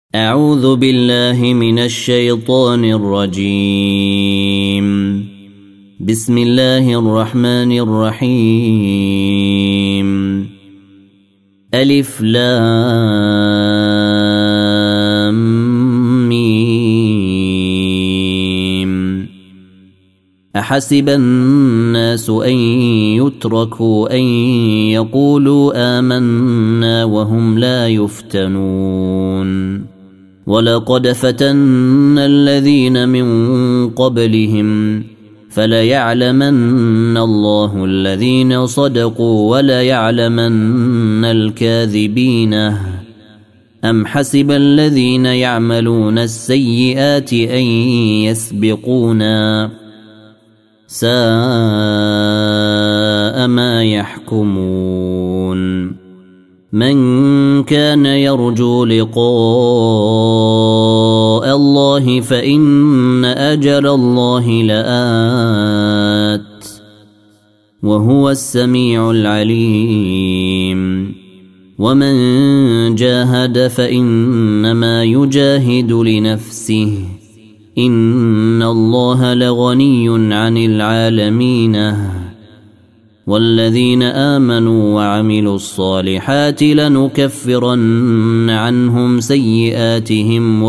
أعوذ بالله من الشيطان الرجيم. بسم الله الرحمن الرحيم. ألف لام ميم. أحسب الناس أن يتركوا أن يقولوا آمنا وهم لا يفتنون. ولقد فتنا الذين من قبلهم فليعلمن الله الذين صدقوا وليعلمن الكاذبين. أم حسب الذين يعملون السيئات أن يسبقونا ساء ما يحكمون. من كان يرجو لقاء الله فإن أجل الله لآت وهو السميع العليم. ومن جاهد فإنما يجاهد لنفسه إن الله لغني عن العالمين. والذين آمنوا وعملوا الصالحات لنكفرن عنهم سيئاتهم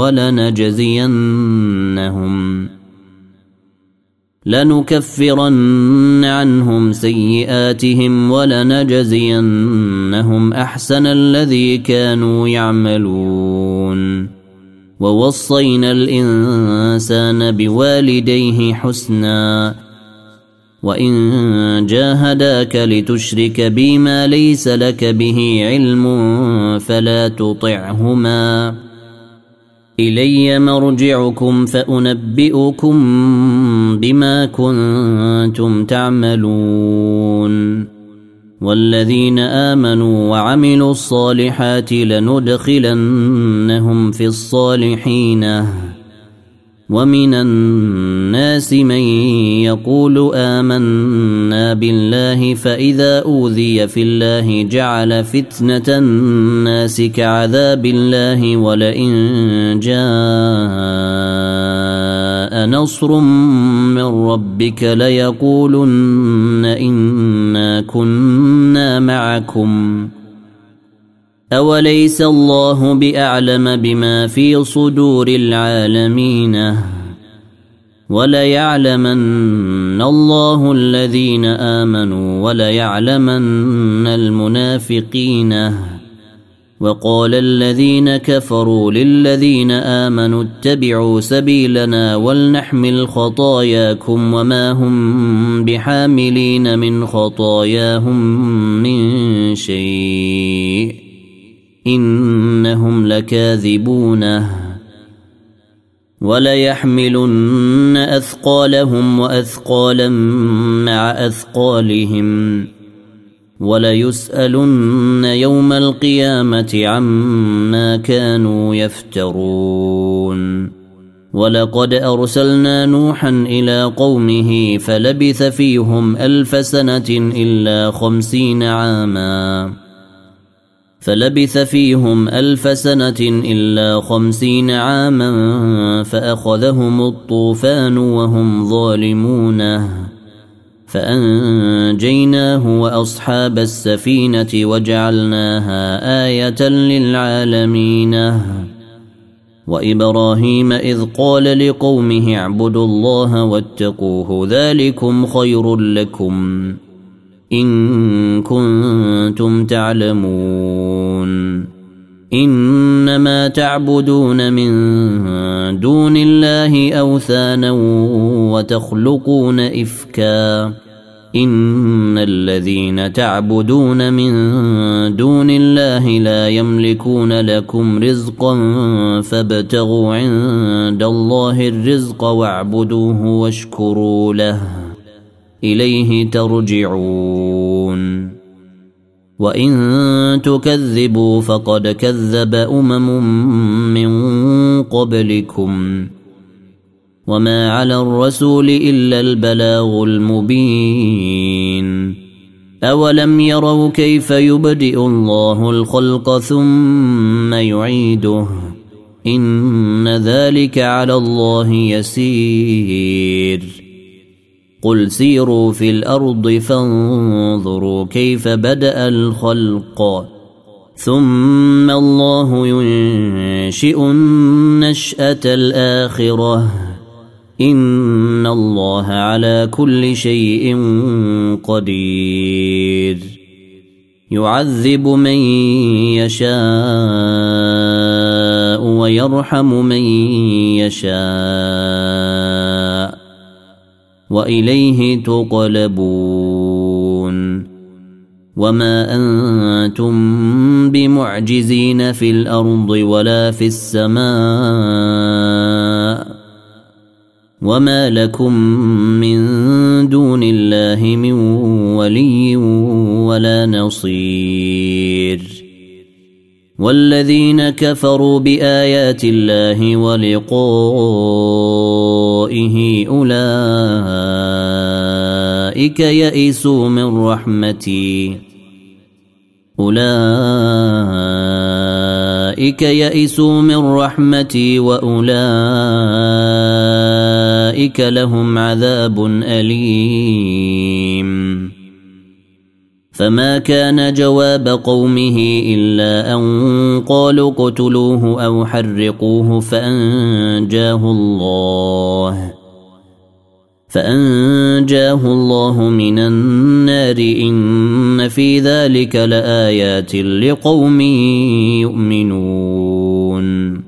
ولنجزينهم أحسن الذي كانوا يعملون. ووصينا الإنسان بوالديه حسنا وإن جاهداك لتشرك بي ما ليس لك به علم فلا تطعهما. إلي مرجعكم فأنبئكم بما كنتم تعملون. والذين آمنوا وعملوا الصالحات لندخلنهم في الصالحين. ومن الناس من يقول آمنا بالله فإذا أوذي في الله جعل فتنة الناس كعذاب الله ولئن جاء نصر من ربك ليقولن إنا كنا معكم أوليس الله بأعلم بما في صدور العالمين. وليعلمن الله الذين آمنوا وليعلمن المنافقين. وقال الذين كفروا للذين آمنوا اتبعوا سبيلنا ولنحمل خطاياكم وما هم بحاملين من خطاياهم من شيء إنهم لكاذبون. وليحملن أثقالهم وأثقالا مع أثقالهم وليسألن يوم القيامة عما كانوا يفترون. ولقد أرسلنا نوحا إلى قومه فلبث فيهم 1000 سنة إلا 50 عاما فأخذهم الطوفان وهم ظالمون. فأنجيناه وأصحاب السفينة وجعلناها آية للعالمين. وإبراهيم إذ قال لقومه اعبدوا الله واتقوه ذلكم خير لكم إن كنتم تعلمون. إنما تعبدون من دون الله أوثانا وتخلقون إفكا. إن الذين تعبدون من دون الله لا يملكون لكم رزقا فابتغوا عند الله الرزق واعبدوه واشكروا له إليه ترجعون. وإن تكذبوا فقد كذب من قبلكم وما على الرسول إلا البلاغ المبين. أولم يروا كيف يبدئ الله الخلق ثم يعيده إن ذلك على الله يسير قل سيروا في الأرض فانظروا كيف بدأ الخلق ثم الله ينشئ النشأة الآخرة إن الله على كل شيء قدير يعذب من يشاء ويرحم من يشاء وإليه تقلبون وما أنتم بمعجزين في الأرض ولا في السماء وما لكم من دون الله من ولي ولا نصير والذين كفروا بآيات الله ولقائه أولئك يئسوا من رحمتي وأولئك لهم عذاب أليم فما كان جواب قومه إلا أن قالوا اقتلوه أو حرقوه فأنجاه الله من النار إن في ذلك لآيات لقوم يؤمنون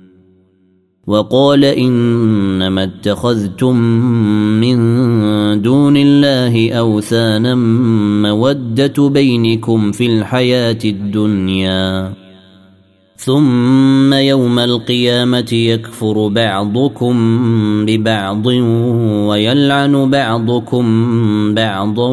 وقال إنما اتخذتم من دون الله أوثانا مودة بينكم في الحياة الدنيا ثم يوم القيامة يكفر بعضكم ببعض ويلعن بعضكم بعضا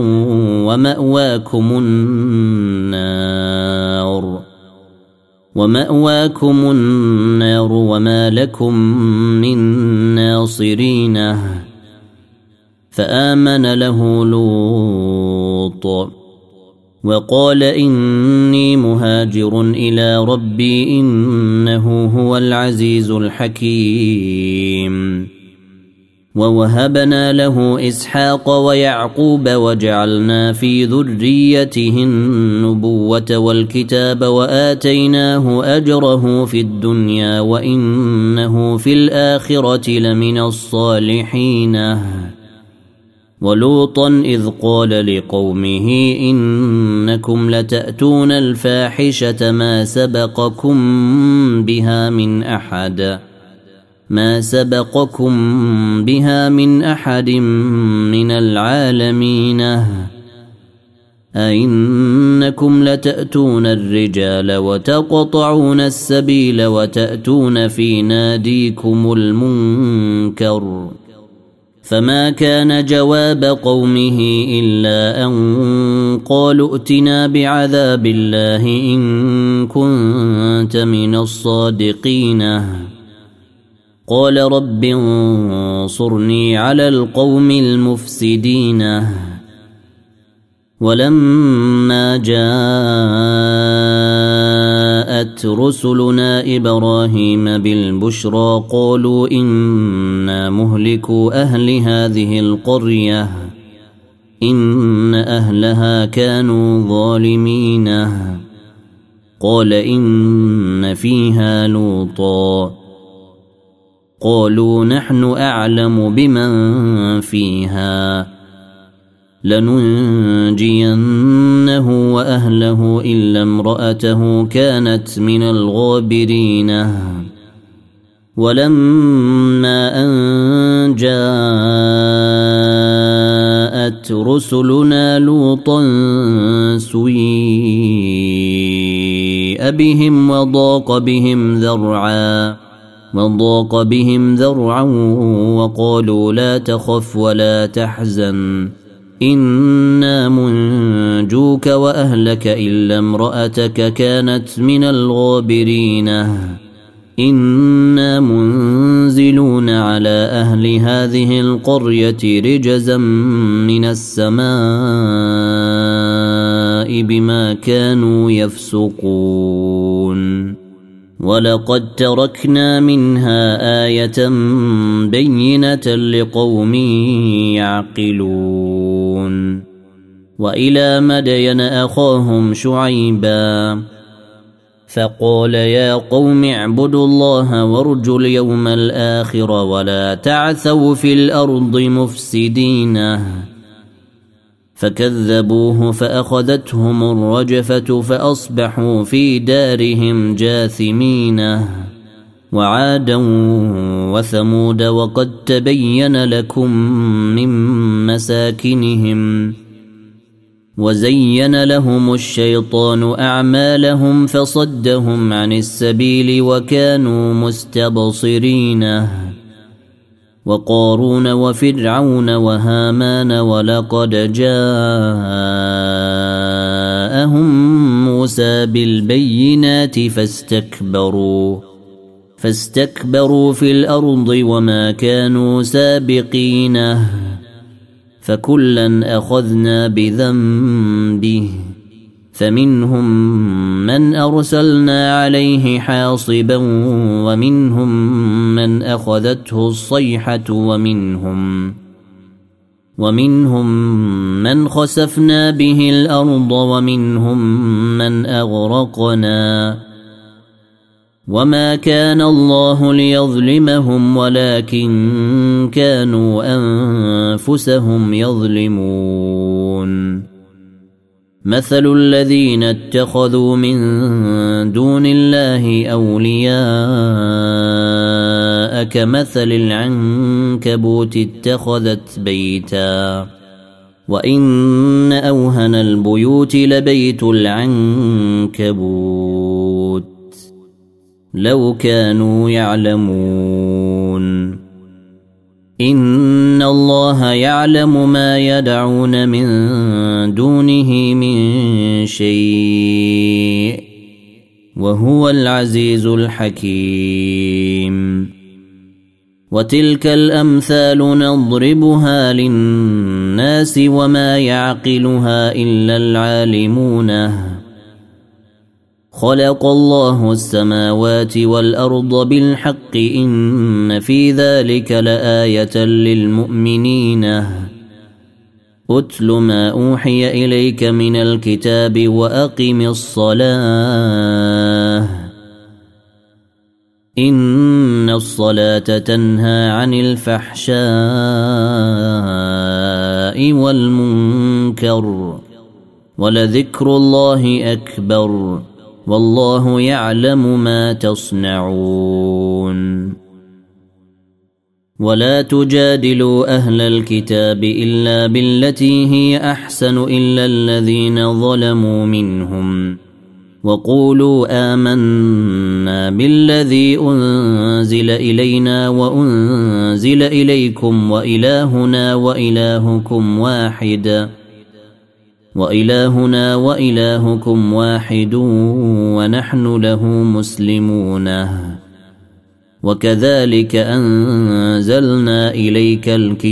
ومأواكم النار وما لكم من ناصرين فآمن له لوط وقال إني مهاجر إلى ربي إنه هو العزيز الحكيم ووهبنا له إسحاق ويعقوب وجعلنا في ذريته النبوة والكتاب وآتيناه أجره في الدنيا وإنه في الآخرة لمن الصالحين ولوطا إذ قال لقومه إنكم لتأتون الفاحشة ما سبقكم بها من أحد من العالمين أئنكم لتأتون الرجال وتقطعون السبيل وتأتون في ناديكم المنكر فما كان جواب قومه إلا أن قالوا ائتنا بعذاب الله إن كنت من الصادقين قال رب انصرني على القوم المفسدين ولما جاءت رسلنا إبراهيم بالبشرى قالوا إنا مهلكوا أهل هذه القرية إن أهلها كانوا ظالمين قال إن فيها لوطا قالوا نحن أعلم بمن فيها لننجينه وأهله إلا امرأته كانت من الغابرين ولما أن جاءت رسلنا لوطا سيء بهم وضاق بهم ذرعا وقالوا لا تخف ولا تحزن إنا منجوك وأهلك إلا امرأتك كانت من الغابرين إنا منزلون على أهل هذه القرية رجزا من السماء بما كانوا يفسقون ولقد تركنا منها آية بينة لقوم يعقلون وإلى مدين أخاهم شعيبا فقال يا قوم اعبدوا الله وارجوا اليوم الآخر ولا تعثوا في الأرض مفسدين فكذبوه فأخذتهم الرجفة فأصبحوا في دارهم جاثمين وعادا وثمود وقد تبين لكم من مساكنهم وزين لهم الشيطان أعمالهم فصدهم عن السبيل وكانوا مستبصرين وقارون وفرعون وهامان ولقد جاءهم موسى بالبينات فاستكبروا في الأرض وما كانوا سابقين فكلا أخذنا بذنبه فمنهم من أرسلنا عليه حاصبا ومنهم من أخذته الصيحة ومنهم من خسفنا به الأرض ومنهم من أغرقنا وما كان الله ليظلمهم ولكن كانوا أنفسهم يظلمون مثل الذين اتخذوا من دون الله أولياء كمثل العنكبوت اتخذت بيتا وإن أوهن البيوت لبيت العنكبوت لو كانوا يعلمون إن الله يعلم ما يدعون من دونه من شيء وهو العزيز الحكيم وتلك الأمثال نضربها للناس وما يعقلها إلا العالمون خلق الله السماوات والأرض بالحق إن في ذلك لآية للمؤمنين أتل ما أوحي إليك من الكتاب وأقم الصلاة إن الصلاة تنهى عن الفحشاء والمنكر ولذكر الله أكبر والله يعلم ما تصنعون ولا تجادلوا أهل الكتاب إلا بالتي هي أحسن إلا الذين ظلموا منهم وقولوا آمنا بالذي أنزل إلينا وأنزل إليكم وإلهنا وإلهكم واحد ونحن له مسلمون وكذلك أنزلنا إليك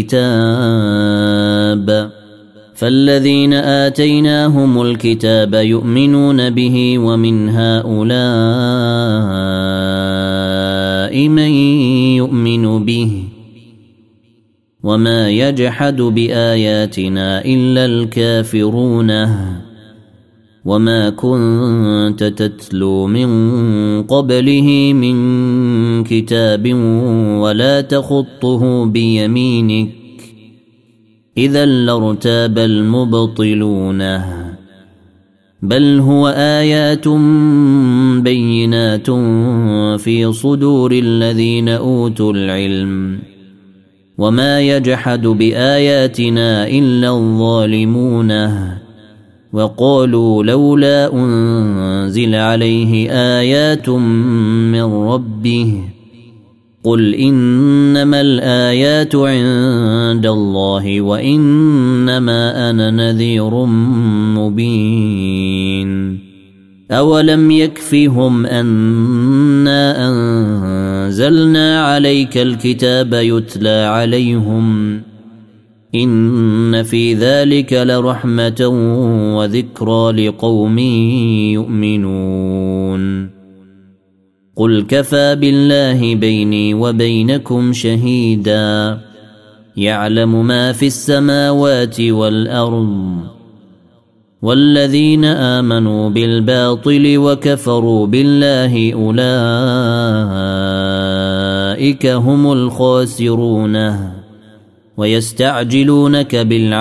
الكتاب فالذين آتيناهم الكتاب يؤمنون به ومن هؤلاء من يؤمن به وما يجحد بآياتنا إلا الكافرون وما كنت تتلو من قبله من كتاب ولا تخطه بيمينك إذا لارتاب المبطلون بل هو آيات بينات في صدور الذين أوتوا العلم وما يجحد بآياتنا إلا الظالمون وقالوا لولا أنزل عليه آيات من ربه قل إنما الآيات عند الله وإنما أنا نذير مبين أولم يكفهم أنا أنزلنا عليك الكتاب يتلى عليهم إن في ذلك لرحمة وذكرى لقوم يؤمنون قل كفى بالله بيني وبينكم شهيدا يعلم ما في السماوات والأرض والذين آمنوا بالباطل وكفروا بالله أولئك هم الخاسرون ويستعجلونك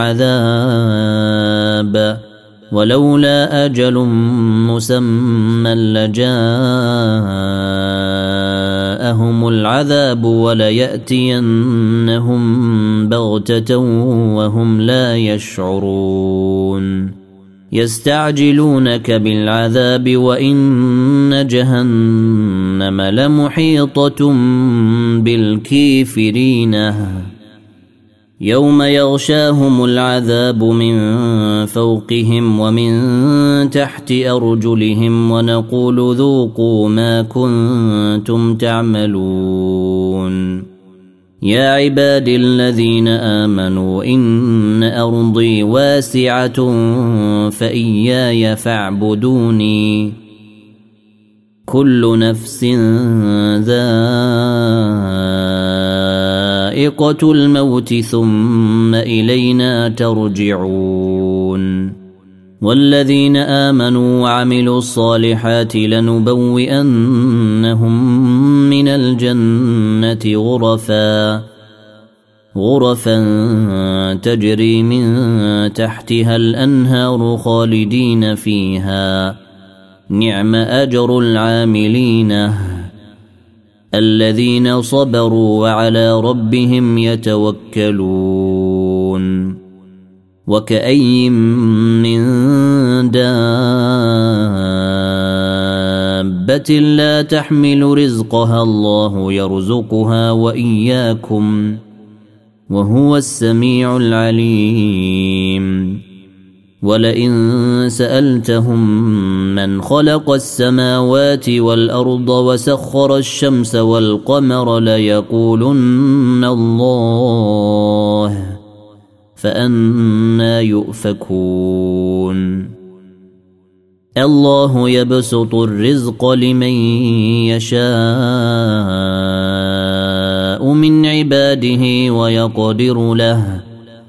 بالعذاب ولولا أجل مسمى لجاءهم العذاب وليأتينهم بغتة وهم لا يشعرون يستعجلونك بالعذاب وإن جهنم لمحيطة بالكافرين يوم يغشاهم العذاب من فوقهم ومن تحت أرجلهم ونقول ذوقوا ما كنتم تعملون يا عبادي الذين آمنوا إن أرضي واسعة فإياي فاعبدوني كل نفس ذائقة الموت ثم إلينا ترجعون والذين آمنوا وعملوا الصالحات لنبوئنهم من الجنة غرفا تجري من تحتها الأنهار خالدين فيها نعم أجر العاملين الذين صبروا وعلى ربهم يتوكلون وكأي من دابة لا تحمل رزقها الله يرزقها وإياكم وهو السميع العليم ولئن سألتهم من خلق السماوات والأرض وسخر الشمس والقمر ليقولن الله فأنى يؤفكون الله يبسط الرزق لمن يشاء من عباده ويقدر له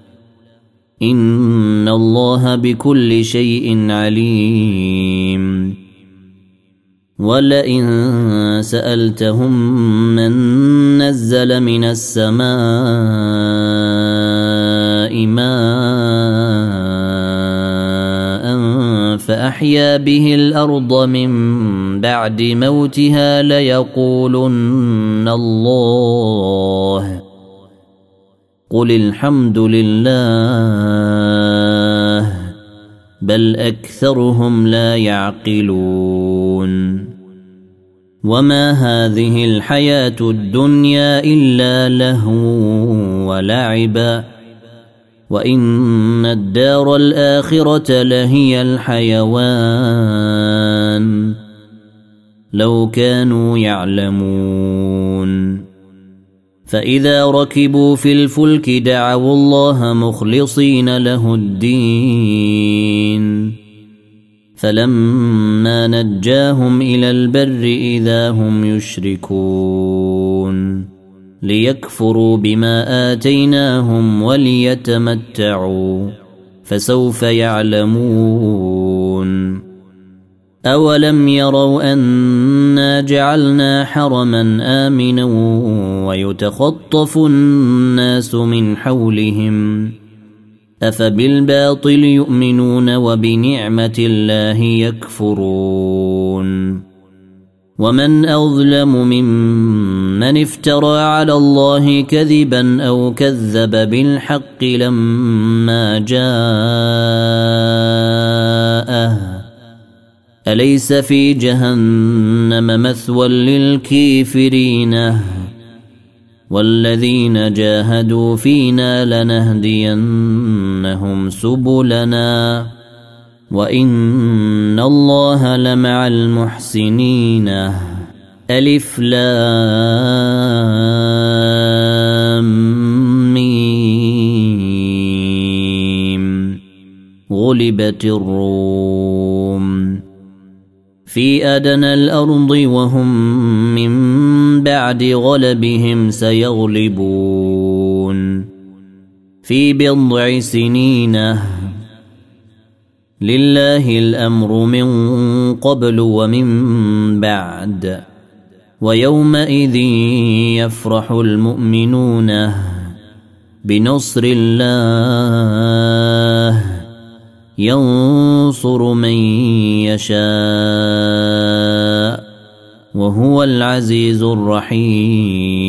إن الله بكل شيء عليم ولئن سألتهم من نزل من السماء ماء فأحيا به الأرض من بعد موتها ليقولن الله قل الحمد لله بل أكثرهم لا يعقلون وما هذه الحياة الدنيا إلا لهو ولعب وإن الدار الآخرة لهي الحيوان لو كانوا يعلمون فإذا ركبوا في الفلك دعوا الله مخلصين له الدين فلما نجاهم إلى البر إذا هم يشركون ليكفروا بما آتيناهم وليتمتعوا فسوف يعلمون أولم يروا أنا جعلنا حرما آمنا ويتخطف الناس من حولهم أفبالباطل يؤمنون وبنعمة الله يكفرون ومن أظلم ممن افترى على الله كذبا أو كذب بالحق لما جاءه أليس في جهنم مثوى للكافرين والذين جاهدوا فينا لنهدينهم سبلنا وإن الله لمع المحسنين ألف لام ميم غلبت الروم في أدنى الأرض وهم من بعد غلبهم سيغلبون في بضع سنين لله الأمر من قبل ومن بعد ويومئذ يفرح المؤمنون بنصر الله ينصر من يشاء وهو العزيز الرحيم.